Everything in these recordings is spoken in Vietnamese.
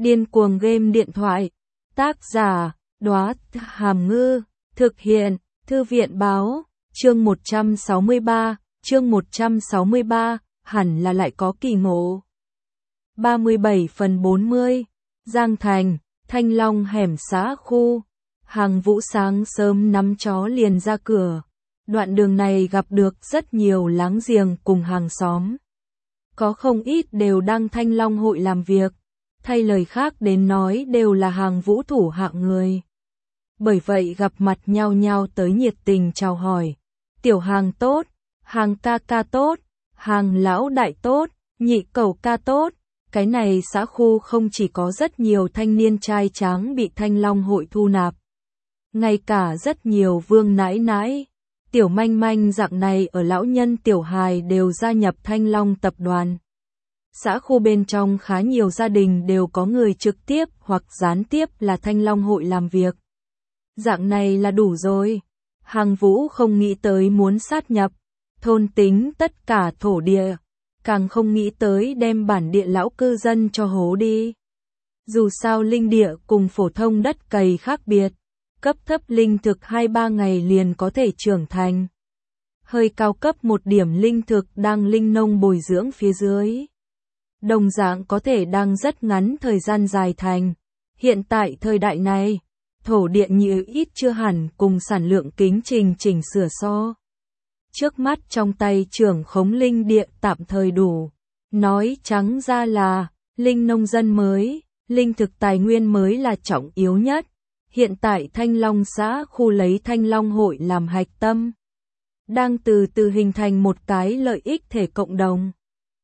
Điên cuồng game điện thoại. Tác giả, Đóa Hàm Ngư. Thực hiện, Thư viện Báo. Chương 163, hẳn là lại có kỳ ngộ. 37/40. Giang Thành, Thanh Long hẻm xã khu. Hàng Vũ sáng sớm nắm chó liền ra cửa. Đoạn đường này gặp được rất nhiều láng giềng cùng hàng xóm. Có không ít đều đang Thanh Long hội làm việc, thay lời khác đến nói đều là Hàng Vũ thủ hạng người. Bởi vậy gặp mặt nhau nhau tới nhiệt tình chào hỏi. Tiểu Hàng tốt, Hàng ca ca tốt, Hàng lão đại tốt, nhị cẩu ca tốt. Cái này xã khu không chỉ có rất nhiều thanh niên trai tráng bị Thanh Long hội thu nạp, ngay cả rất nhiều vương nãi nãi, tiểu manh manh dạng này ở lão nhân tiểu hài đều gia nhập Thanh Long tập đoàn. Xã khu bên trong khá nhiều gia đình đều có người trực tiếp hoặc gián tiếp là Thanh Long hội làm việc. Dạng này là đủ rồi. Hàng Vũ không nghĩ tới muốn sát nhập, thôn tính tất cả thổ địa, càng không nghĩ tới đem bản địa lão cư dân cho hố đi. Dù sao linh địa cùng phổ thông đất cày khác biệt, cấp thấp linh thực 2-3 ngày liền có thể trưởng thành. Hơi cao cấp một điểm linh thực đang linh nông bồi dưỡng phía dưới, đồng dạng có thể đang rất ngắn thời gian dài thành. Hiện tại thời đại này, thổ địa nhiều ít chưa hẳn cùng sản lượng kính chỉnh sửa so. Trước mắt trong tay trưởng khống linh địa tạm thời đủ. Nói trắng ra là, linh nông dân mới, linh thực tài nguyên mới là trọng yếu nhất. Hiện tại Thanh Long xã khu lấy Thanh Long hội làm hạch tâm, đang từ từ hình thành một cái lợi ích thể cộng đồng.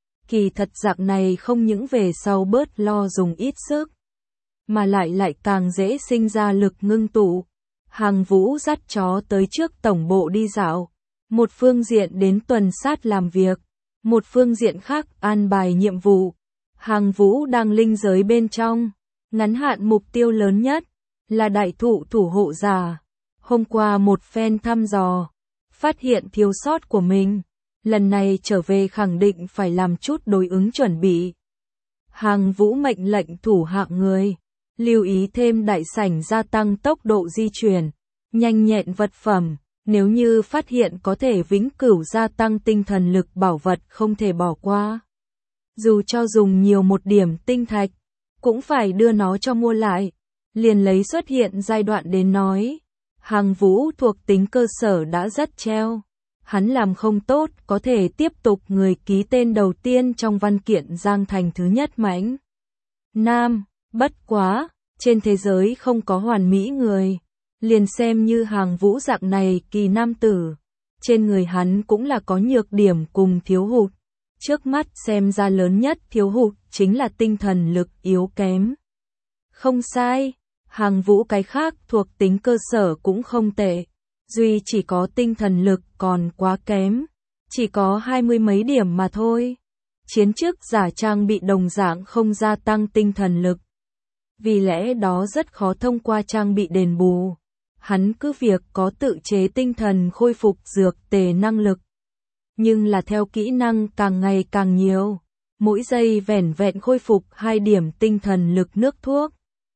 Kỳ thật dạng này không những về sau bớt lo dùng ít sức, mà lại càng dễ sinh ra lực ngưng tụ. Hàng Vũ dắt chó tới trước tổng bộ đi dạo, một phương diện đến tuần sát làm việc, một phương diện khác an bài nhiệm vụ. Hàng Vũ đang linh giới bên trong, ngắn hạn mục tiêu lớn nhất là đại thụ thủ hộ giả. Hôm qua một phen thăm dò, phát hiện thiếu sót của mình, lần này trở về khẳng định phải làm chút đối ứng chuẩn bị. Hàng Vũ mệnh lệnh thủ hạng người, lưu ý thêm đại sảnh gia tăng tốc độ di chuyển, nhanh nhẹn vật phẩm, nếu như phát hiện có thể vĩnh cửu gia tăng tinh thần lực bảo vật không thể bỏ qua. Dù cho dùng nhiều một điểm tinh thạch, cũng phải đưa nó cho mua lại. Liền lấy xuất hiện giai đoạn đến nói, Hàng Vũ thuộc tính cơ sở đã rất treo. Hắn làm không tốt có thể tiếp tục người ký tên đầu tiên trong văn kiện Giang Thành thứ nhất mãnh nam. Bất quá, trên thế giới không có hoàn mỹ người. Liền xem như Hàng Vũ dạng này kỳ nam tử, trên người hắn cũng là có nhược điểm cùng thiếu hụt. Trước mắt xem ra lớn nhất thiếu hụt chính là tinh thần lực yếu kém. Không sai, Hàng Vũ cái khác thuộc tính cơ sở cũng không tệ, duy chỉ có tinh thần lực còn quá kém, chỉ có 20 mấy điểm mà thôi. Chiến chức giả trang bị đồng dạng không gia tăng tinh thần lực, vì lẽ đó rất khó thông qua trang bị đền bù. Hắn cứ việc có tự chế tinh thần khôi phục dược tề năng lực, nhưng là theo kỹ năng càng ngày càng nhiều, mỗi giây vẻn vẹn khôi phục 2 điểm tinh thần lực nước thuốc,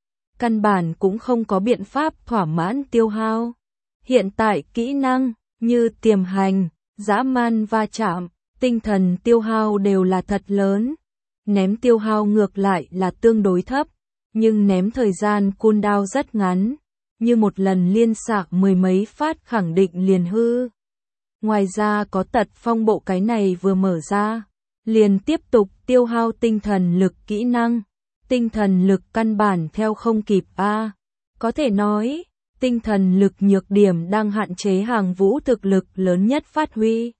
căn bản cũng không có biện pháp thỏa mãn tiêu hao. Hiện tại kỹ năng như tiềm hành, dã man va chạm, tinh thần tiêu hao đều là thật lớn. Ném tiêu hao ngược lại là tương đối thấp, nhưng ném thời gian cooldown rất ngắn, như một lần liên xạ 10 mấy phát khẳng định liền hư. Ngoài ra có tật phong bộ cái này vừa mở ra, liền tiếp tục tiêu hao tinh thần lực kỹ năng. Tinh thần lực căn bản theo không kịp a. Có thể nói, tinh thần lực nhược điểm đang hạn chế Hàng Vũ thực lực lớn nhất phát huy.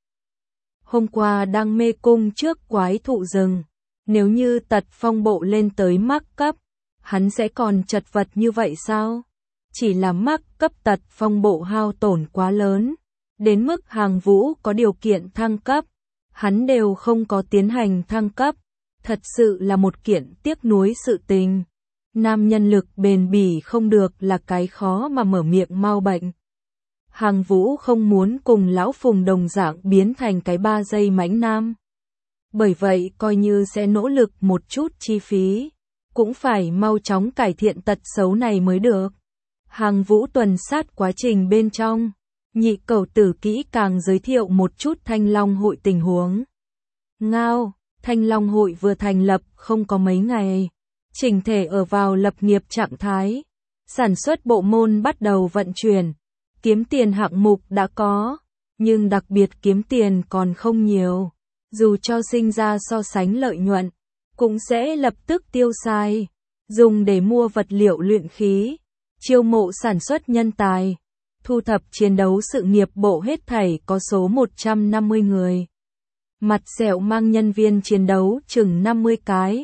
Hôm qua đang mê cung trước quái thụ rừng, nếu như tật phong bộ lên tới mắc cấp, hắn sẽ còn chật vật như vậy sao? Chỉ là mắc cấp tật phong bộ hao tổn quá lớn, đến mức Hàng Vũ có điều kiện thăng cấp, hắn đều không có tiến hành thăng cấp. Thật sự là một kiện tiếc nuối sự tình. Nam nhân lực bền bỉ không được là cái khó mà mở miệng mau bệnh. Hàng Vũ không muốn cùng lão Phùng đồng dạng biến thành cái 3 giây mãnh nam. Bởi vậy coi như sẽ nỗ lực một chút chi phí, cũng phải mau chóng cải thiện tật xấu này mới được. Hàng Vũ tuần sát quá trình bên trong, Nhị Cẩu Tử kỹ càng giới thiệu một chút Thanh Long hội tình huống. Ngao, Thanh Long hội vừa thành lập không có mấy ngày, chỉnh thể ở vào lập nghiệp trạng thái, sản xuất bộ môn bắt đầu vận chuyển, kiếm tiền hạng mục đã có, nhưng đặc biệt kiếm tiền còn không nhiều, dù cho sinh ra so sánh lợi nhuận, cũng sẽ lập tức tiêu xài, dùng để mua vật liệu luyện khí, chiêu mộ sản xuất nhân tài, thu thập chiến đấu sự nghiệp bộ hết thảy có số 150 người. Mặt sẹo mang nhân viên chiến đấu chừng 50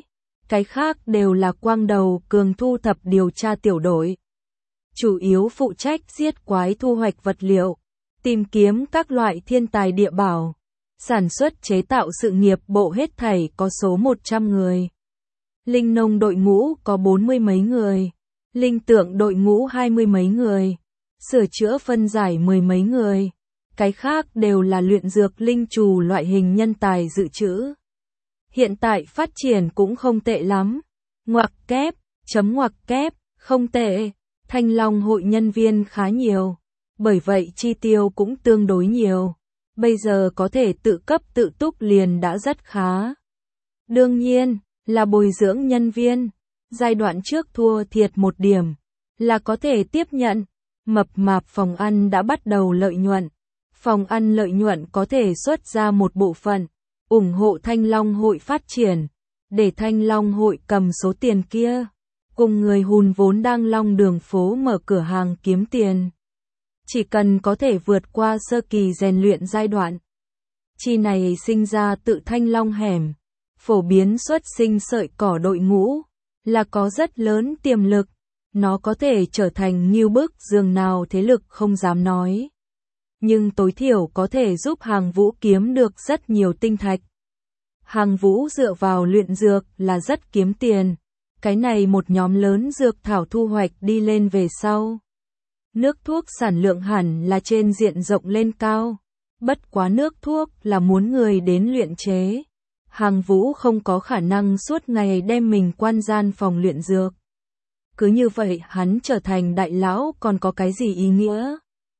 cái khác đều là quang đầu cường thu thập điều tra tiểu đội. Chủ yếu phụ trách giết quái thu hoạch vật liệu, tìm kiếm các loại thiên tài địa bảo, sản xuất chế tạo sự nghiệp bộ hết thảy có số 100 người. Linh nông đội ngũ có 40 mấy người, linh tượng đội ngũ 20 mấy người, sửa chữa phân giải 10 mấy người, cái khác đều là luyện dược linh trù loại hình nhân tài dự trữ. Hiện tại phát triển cũng không tệ lắm. Ngoặc kép, ngoặc kép, không tệ. Thanh Long hội nhân viên khá nhiều, bởi vậy chi tiêu cũng tương đối nhiều. Bây giờ có thể tự cấp tự túc liền đã rất khá. Đương nhiên, là bồi dưỡng nhân viên. Giai đoạn trước thua thiệt một điểm, là có thể tiếp nhận. Mập mạp phòng ăn đã bắt đầu lợi nhuận. Phòng ăn lợi nhuận có thể xuất ra một bộ phận, ủng hộ Thanh Long hội phát triển, để Thanh Long hội cầm số tiền kia, cùng người hùn vốn đang long đường phố mở cửa hàng kiếm tiền. Chỉ cần có thể vượt qua sơ kỳ rèn luyện giai đoạn. Chi này sinh ra tự Thanh Long hẻm, phổ biến xuất sinh sợi cỏ đội ngũ, là có rất lớn tiềm lực, nó có thể trở thành như bức giường nào thế lực không dám nói. Nhưng tối thiểu có thể giúp Hàng Vũ kiếm được rất nhiều tinh thạch. Hàng Vũ dựa vào luyện dược là rất kiếm tiền, cái này một nhóm lớn dược thảo thu hoạch đi lên về sau. Nước thuốc sản lượng hẳn là trên diện rộng lên cao, bất quá nước thuốc là muốn người đến luyện chế. Hàng Vũ không có khả năng suốt ngày đem mình quan gian phòng luyện dược. Cứ như vậy hắn trở thành đại lão còn có cái gì ý nghĩa?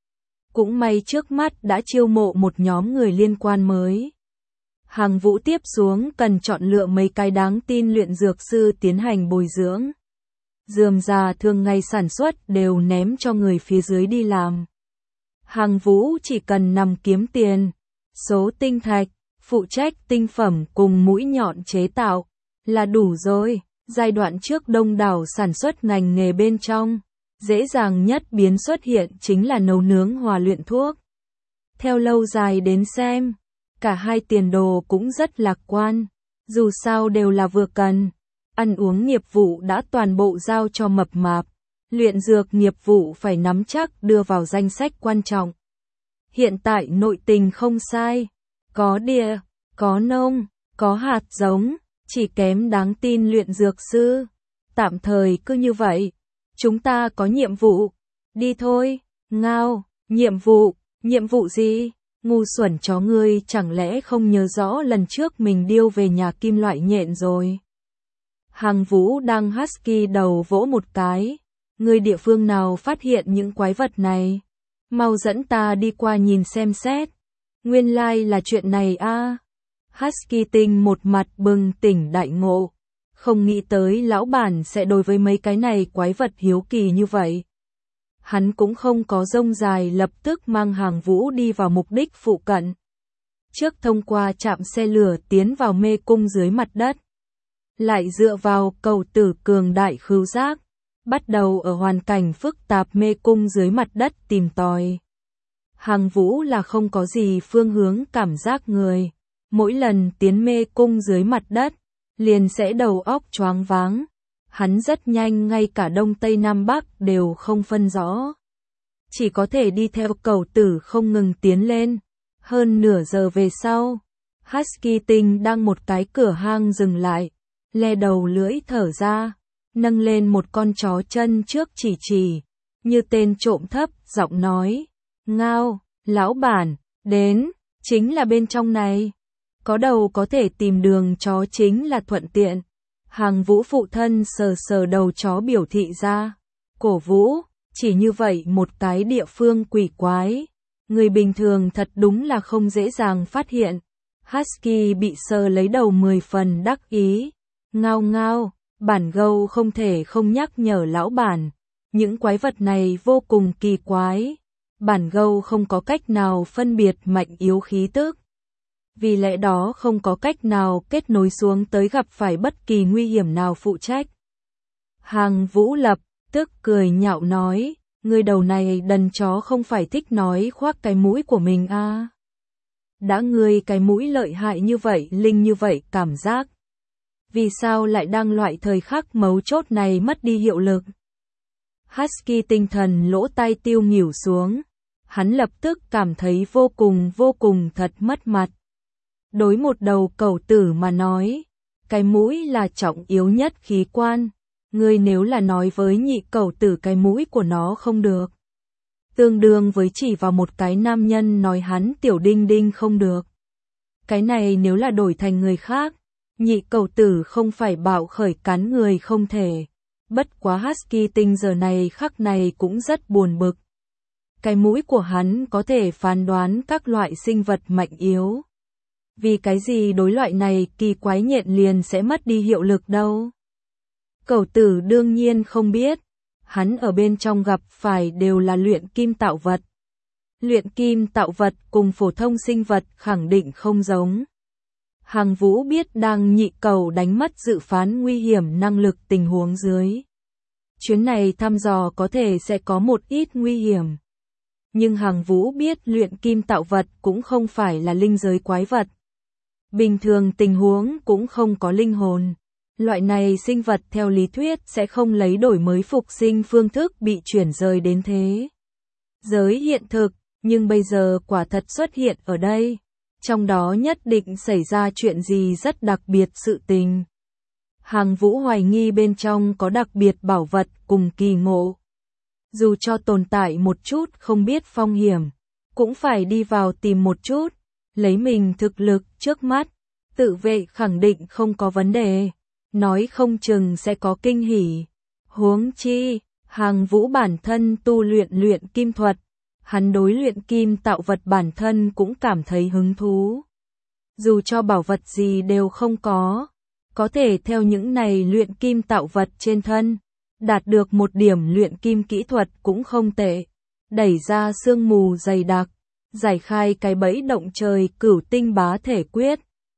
Cũng may trước mắt đã chiêu mộ một nhóm người liên quan mới. Hàng Vũ tiếp xuống cần chọn lựa mấy cái đáng tin luyện dược sư tiến hành bồi dưỡng. Rườm rà thường ngày sản xuất đều ném cho người phía dưới đi làm. Hàng Vũ chỉ cần nằm kiếm tiền, số tinh thạch, phụ trách tinh phẩm cùng mũi nhọn chế tạo, là đủ rồi. Giai đoạn trước đông đảo sản xuất ngành nghề bên trong, dễ dàng nhất biến xuất hiện chính là nấu nướng hòa luyện thuốc. Theo lâu dài đến xem, cả hai tiền đồ cũng rất lạc quan, dù sao đều là vừa cần. Ăn uống nghiệp vụ đã toàn bộ giao cho mập mạp, luyện dược nghiệp vụ phải nắm chắc đưa vào danh sách quan trọng. Hiện tại nội tình không sai, có địa, có nông, có hạt giống, chỉ kém đáng tin luyện dược sư. Tạm thời cứ như vậy, chúng ta có nhiệm vụ, đi thôi. Ngao, nhiệm vụ gì? Ngu xuẩn chó ngươi chẳng lẽ không nhớ rõ lần trước mình điêu về nhà kim loại nhện rồi. Hàng Vũ đang husky đầu vỗ một cái. Người địa phương nào phát hiện những quái vật này? Mau dẫn ta đi qua nhìn xem xét. Nguyên lai là chuyện này a. Husky tinh một mặt bừng tỉnh đại ngộ. Không nghĩ tới lão bản sẽ đối với mấy cái này quái vật hiếu kỳ như vậy. Hắn cũng không có rông dài lập tức mang Hàng Vũ đi vào mục đích phụ cận. Trước thông qua trạm xe lửa tiến vào mê cung dưới mặt đất. Lại dựa vào cầu tử cường đại khứu giác, bắt đầu ở hoàn cảnh phức tạp mê cung dưới mặt đất tìm tòi. Hàng Vũ là không có gì phương hướng cảm giác người, mỗi lần tiến mê cung dưới mặt đất, liền sẽ đầu óc choáng váng. Hắn rất nhanh ngay cả Đông Tây Nam Bắc đều không phân rõ. Chỉ có thể đi theo cầu tử không ngừng tiến lên. Hơn nửa giờ về sau, Husky tinh đang một cái cửa hang dừng lại, le đầu lưỡi thở ra, nâng lên một con chó chân trước chỉ, như tên trộm thấp giọng nói, Ngao, lão bản, đến, chính là bên trong này. Có đầu có thể tìm đường chó chính là thuận tiện. Hàng Vũ phụ thân sờ sờ đầu chó biểu thị ra. Cổ Vũ, chỉ như vậy một cái địa phương quỷ quái. Người bình thường thật đúng là không dễ dàng phát hiện. Husky bị sờ lấy đầu 10 phần đắc ý. Ngao ngao, bản gâu không thể không nhắc nhở lão bản. Những quái vật này vô cùng kỳ quái. Bản gâu không có cách nào phân biệt mạnh yếu khí tức. Vì lẽ đó không có cách nào kết nối xuống tới gặp phải bất kỳ nguy hiểm nào phụ trách. Hàng Vũ lập tức cười nhạo nói, người đầu này đần chó không phải thích nói khoác cái mũi của mình à. Đã ngươi cái mũi lợi hại như vậy, linh như vậy cảm giác. Vì sao lại đang loại thời khắc mấu chốt này mất đi hiệu lực? Husky tinh thần lỗ tai tiêu nghỉu xuống. Hắn lập tức cảm thấy vô cùng thật mất mặt. Đối một đầu cẩu tử mà nói, cái mũi là trọng yếu nhất khí quan. Ngươi nếu là nói với nhị cẩu tử cái mũi của nó không được, tương đương với chỉ vào một cái nam nhân nói hắn tiểu đinh đinh không được. Cái này nếu là đổi thành người khác, nhị cẩu tử không phải bạo khởi cắn người không thể. Bất quá Husky tinh giờ này khắc này cũng rất buồn bực. Cái mũi của hắn có thể phán đoán các loại sinh vật mạnh yếu. Vì cái gì đối loại này kỳ quái nhện liền sẽ mất đi hiệu lực đâu? Cẩu tử đương nhiên không biết. Hắn ở bên trong gặp phải đều là luyện kim tạo vật. Luyện kim tạo vật cùng phổ thông sinh vật khẳng định không giống. Hàng Vũ biết đang nhị cẩu đánh mất dự phán nguy hiểm năng lực tình huống dưới. Chuyến này thăm dò có thể sẽ có một ít nguy hiểm. Nhưng Hàng Vũ biết luyện kim tạo vật cũng không phải là linh giới quái vật. Bình thường tình huống cũng không có linh hồn. Loại này sinh vật theo lý thuyết sẽ không lấy đổi mới phục sinh phương thức bị chuyển rời đến thế giới hiện thực, nhưng bây giờ quả thật xuất hiện ở đây. Trong đó nhất định xảy ra chuyện gì rất đặc biệt sự tình. Hàng Vũ hoài nghi bên trong có đặc biệt bảo vật cùng kỳ ngộ. Dù cho tồn tại một chút không biết phong hiểm, cũng phải đi vào tìm một chút, lấy mình thực lực trước mắt, tự vệ khẳng định không có vấn đề, nói không chừng sẽ có kinh hỉ. Huống chi, Hàng Vũ bản thân tu luyện kim thuật, hắn đối luyện kim tạo vật bản thân cũng cảm thấy hứng thú. Dù cho bảo vật gì đều không có thể theo những này luyện kim tạo vật trên thân, đạt được một điểm luyện kim kỹ thuật cũng không tệ. Đẩy ra sương mù dày đặc, giải khai cái bẫy động trời cửu tinh bá thể quyết.